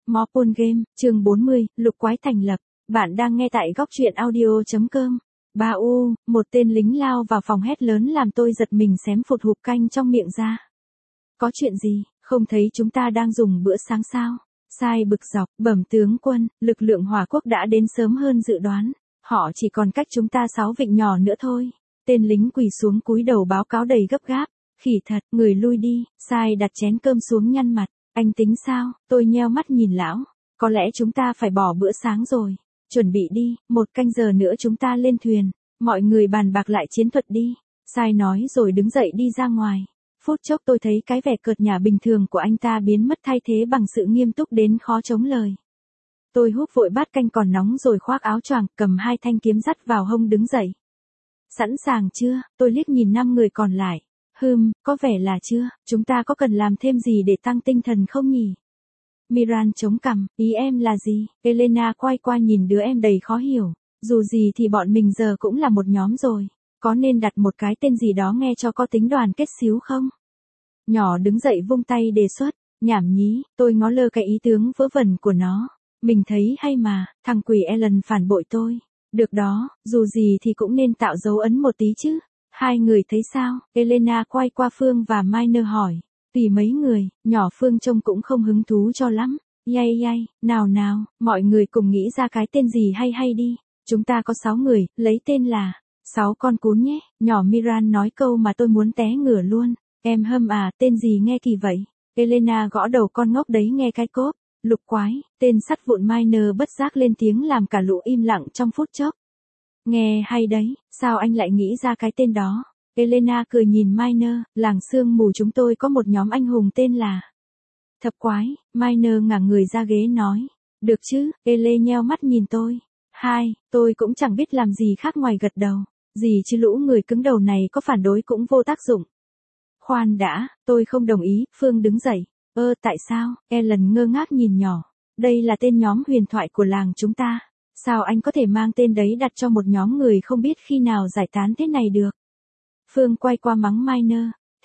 Mopun Game, chương 40, Lục Quái thành lập. Bạn đang nghe tại góc truyện audio.com. Ba U, một tên lính lao vào phòng hét lớn làm tôi giật mình xém phụt hụp canh trong miệng ra. Có chuyện gì, không thấy chúng ta đang dùng bữa sáng sao? Sai bực dọc, bẩm tướng quân, lực lượng Hỏa Quốc đã đến sớm hơn dự đoán. Họ chỉ còn cách chúng ta 6 vịnh nhỏ nữa thôi. Tên lính quỳ xuống cúi đầu báo cáo đầy gấp gáp. Khỉ thật, người lui đi. Sai đặt chén cơm xuống nhăn mặt. Anh tính sao? Tôi nheo mắt nhìn lão. Có lẽ chúng ta phải bỏ bữa sáng rồi. Chuẩn bị đi, 1 canh giờ nữa chúng ta lên thuyền. Mọi người bàn bạc lại chiến thuật đi. Sai nói rồi đứng dậy đi ra ngoài. Phút chốc tôi thấy cái vẻ cợt nhả bình thường của anh ta biến mất thay thế bằng sự nghiêm túc đến khó chống lời. Tôi húp vội bát canh còn nóng rồi khoác áo choàng, cầm 2 thanh kiếm dắt vào hông đứng dậy. Sẵn sàng chưa? Tôi liếc nhìn 5 người còn lại. Có vẻ là chưa, chúng ta có cần làm thêm gì để tăng tinh thần không nhỉ? Miran chống cằm, ý em là gì? Elena quay qua nhìn đứa em đầy khó hiểu. Dù gì thì bọn mình giờ cũng là một nhóm rồi. Có nên đặt một cái tên gì đó nghe cho có tính đoàn kết xíu không? Nhỏ đứng dậy vung tay đề xuất. Nhảm nhí, tôi ngó lơ cái ý tướng vớ vẩn của nó. Mình thấy hay mà, thằng quỷ Ellen phản bội tôi. Được đó, dù gì thì cũng nên tạo dấu ấn một tí chứ. Hai người thấy sao? Elena quay qua Phương và Minor hỏi. Tùy mấy người, nhỏ Phương trông cũng không hứng thú cho lắm. Yay, nào, mọi người cùng nghĩ ra cái tên gì hay đi. Chúng ta có 6 người, lấy tên là 6 con cún nhé. Nhỏ Miran nói câu mà tôi muốn té ngửa luôn. Em tên gì nghe kỳ vậy? Elena gõ đầu con ngốc đấy nghe cái cốp. Lục quái, tên sắt vụn Minor bất giác lên tiếng làm cả lũ im lặng trong phút chốc. Nghe hay đấy, sao anh lại nghĩ ra cái tên đó? Elena cười nhìn Minor, làng sương mù chúng tôi có một nhóm anh hùng tên là Thập Quái. Minor ngả người ra ghế nói. Được chứ, Ele nheo mắt nhìn tôi. Tôi cũng chẳng biết làm gì khác ngoài gật đầu. Gì chứ lũ người cứng đầu này có phản đối cũng vô tác dụng. Khoan đã, tôi không đồng ý, Phương đứng dậy. Tại sao? Ellen ngơ ngác nhìn nhỏ. Đây là tên nhóm huyền thoại của làng chúng ta. Sao anh có thể mang tên đấy đặt cho một nhóm người không biết khi nào giải tán thế này được? Phương quay qua mắng Minor.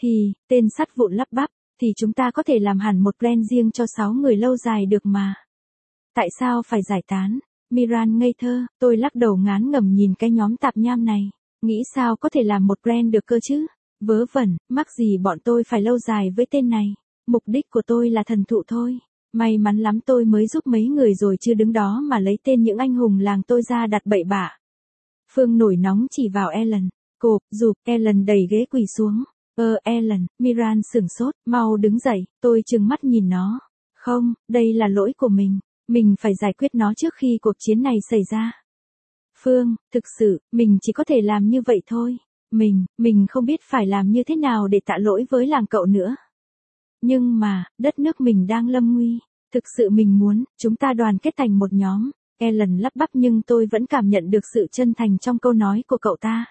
Tên sắt vụn lắp bắp, thì chúng ta có thể làm hẳn một plan riêng cho 6 người lâu dài được mà. Tại sao phải giải tán? Miran ngây thơ, tôi lắc đầu ngán ngẩm nhìn cái nhóm tạp nham này. Nghĩ sao có thể làm một plan được cơ chứ? Vớ vẩn, mắc gì bọn tôi phải lâu dài với tên này. Mục đích của tôi là thần thụ thôi. May mắn lắm tôi mới giúp mấy người rồi chưa đứng đó mà lấy tên những anh hùng làng tôi ra đặt bậy bạ. Phương nổi nóng chỉ vào Ellen. Cộp, rụp, Ellen đẩy ghế quỳ xuống. Ellen, Miran sửng sốt, mau đứng dậy, tôi trừng mắt nhìn nó. Không, đây là lỗi của mình. Mình phải giải quyết nó trước khi cuộc chiến này xảy ra. Phương, thực sự, mình chỉ có thể làm như vậy thôi. Mình không biết phải làm như thế nào để tạ lỗi với làng cậu nữa. Nhưng mà, đất nước mình đang lâm nguy. Thực sự mình muốn, chúng ta đoàn kết thành một nhóm. Ellen lắp bắp nhưng tôi vẫn cảm nhận được sự chân thành trong câu nói của cậu ta.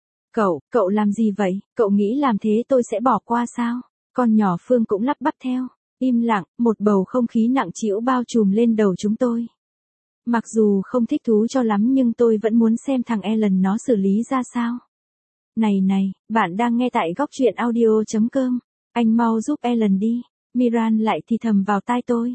Cậu làm gì vậy? Cậu nghĩ làm thế tôi sẽ bỏ qua sao? Con nhỏ Phương cũng lắp bắp theo. Im lặng, một bầu không khí nặng trĩu bao trùm lên đầu chúng tôi. Mặc dù không thích thú cho lắm nhưng tôi vẫn muốn xem thằng Ellen nó xử lý ra sao. Này, bạn đang nghe tại góc truyện audio.com. Anh mau giúp Ellen đi. Miran lại thì thầm vào tai tôi.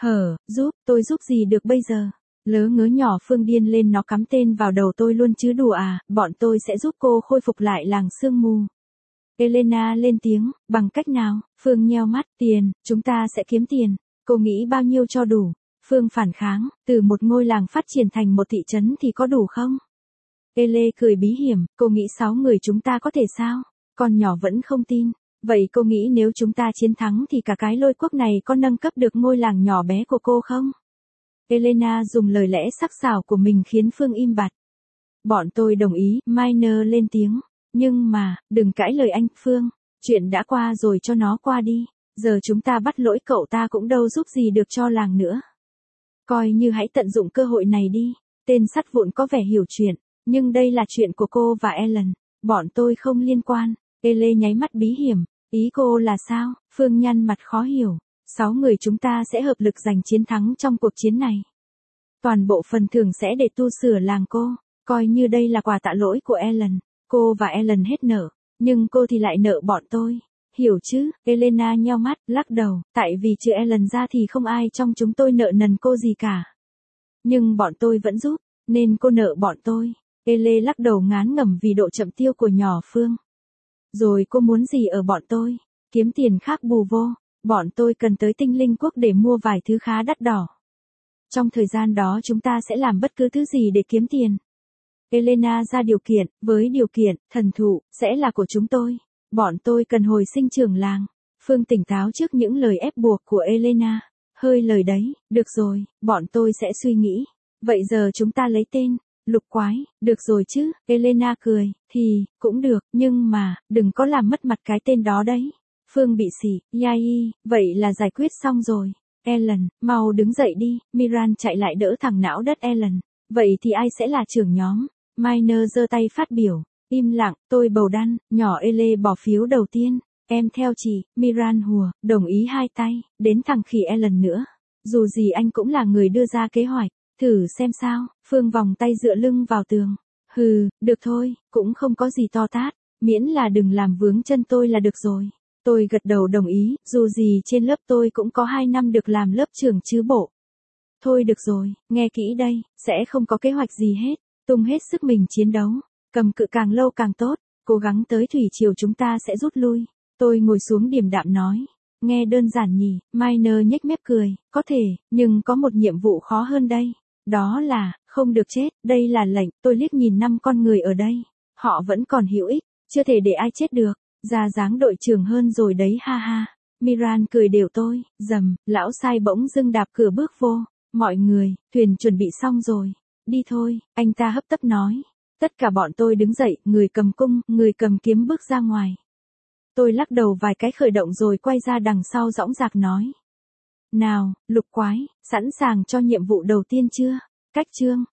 Tôi giúp gì được bây giờ? Lớ ngớ nhỏ Phương điên lên nó cắm tên vào đầu tôi luôn chứ đùa à, bọn tôi sẽ giúp cô khôi phục lại làng sương mù. Elena lên tiếng, bằng cách nào? Phương nheo mắt, chúng ta sẽ kiếm tiền. Cô nghĩ bao nhiêu cho đủ? Phương phản kháng, từ một ngôi làng phát triển thành một thị trấn thì có đủ không? Ele cười bí hiểm, cô nghĩ 6 người chúng ta có thể sao? Con nhỏ vẫn không tin. Vậy cô nghĩ nếu chúng ta chiến thắng thì cả cái Lôi Quốc này có nâng cấp được ngôi làng nhỏ bé của cô không? Elena dùng lời lẽ sắc sảo của mình khiến Phương im bặt. Bọn tôi đồng ý, Minor lên tiếng. Nhưng mà, đừng cãi lời anh, Phương. Chuyện đã qua rồi cho nó qua đi. Giờ chúng ta bắt lỗi cậu ta cũng đâu giúp gì được cho làng nữa. Coi như hãy tận dụng cơ hội này đi. Tên sắt vụn có vẻ hiểu chuyện. Nhưng đây là chuyện của cô và Ellen. Bọn tôi không liên quan. Ele nháy mắt bí hiểm. Ý cô là sao? Phương nhăn mặt khó hiểu. 6 người chúng ta sẽ hợp lực giành chiến thắng trong cuộc chiến này. Toàn bộ phần thưởng sẽ để tu sửa làng cô. Coi như đây là quà tạ lỗi của Ellen. Cô và Ellen hết nợ. Nhưng cô thì lại nợ bọn tôi. hiểu chứ, Elena nheo mắt, lắc đầu, tại vì trừ Ellen ra thì không ai trong chúng tôi nợ nần cô gì cả. Nhưng bọn tôi vẫn giúp, nên cô nợ bọn tôi. Ele lắc đầu ngán ngẩm vì độ chậm tiêu của nhỏ Phương. Rồi cô muốn gì ở bọn tôi? Kiếm tiền khác bù vô. Bọn tôi cần tới Tinh Linh Quốc để mua vài thứ khá đắt đỏ. Trong thời gian đó chúng ta sẽ làm bất cứ thứ gì để kiếm tiền. Elena ra điều kiện, với điều kiện, thần thụ, sẽ là của chúng tôi. Bọn tôi cần hồi sinh trưởng làng. Phương tỉnh táo trước những lời ép buộc của Elena. Hơi lời đấy, được rồi, bọn tôi sẽ suy nghĩ. Vậy giờ chúng ta lấy tên, Lục Quái, được rồi chứ, Elena cười, thì, cũng được, nhưng mà, đừng có làm mất mặt cái tên đó đấy. Phương bị xỉ, yai, vậy là giải quyết xong rồi. Ellen, mau đứng dậy đi, Miran chạy lại đỡ thằng não đất Ellen. Vậy thì ai sẽ là trưởng nhóm? Miner giơ tay phát biểu. Im lặng, tôi bầu đăn, nhỏ Ele bỏ phiếu đầu tiên. Em theo chị, Miran hùa, đồng ý hai tay, đến thằng khỉ Ellen nữa. Dù gì anh cũng là người đưa ra kế hoạch, thử xem sao, Phương vòng tay dựa lưng vào tường. Hừ, được thôi, cũng không có gì to tát, miễn là đừng làm vướng chân tôi là được rồi. Tôi gật đầu đồng ý, dù gì trên lớp tôi cũng có 2 năm được làm lớp trưởng chứ bộ. Thôi được rồi, nghe kỹ đây, sẽ không có kế hoạch gì hết, tung hết sức mình chiến đấu, cầm cự càng lâu càng tốt, cố gắng tới thủy triều chúng ta sẽ rút lui. Tôi ngồi xuống điềm đạm nói, nghe đơn giản nhỉ, Miner nhếch mép cười, có thể, nhưng có một nhiệm vụ khó hơn đây, đó là, không được chết, đây là lệnh, tôi liếc nhìn 5 con người ở đây, họ vẫn còn hữu ích, chưa thể để ai chết được, ra dáng đội trưởng hơn rồi đấy ha ha. Miran cười đều tôi, dầm, lão sai bỗng dưng đạp cửa bước vô, mọi người, thuyền chuẩn bị xong rồi, đi thôi, anh ta hấp tấp nói. Tất cả bọn tôi đứng dậy, người cầm cung, người cầm kiếm bước ra ngoài. Tôi lắc đầu vài cái khởi động rồi quay ra đằng sau dõng dạc nói. Nào, Lục Quái, sẵn sàng cho nhiệm vụ đầu tiên chưa? Cách chương.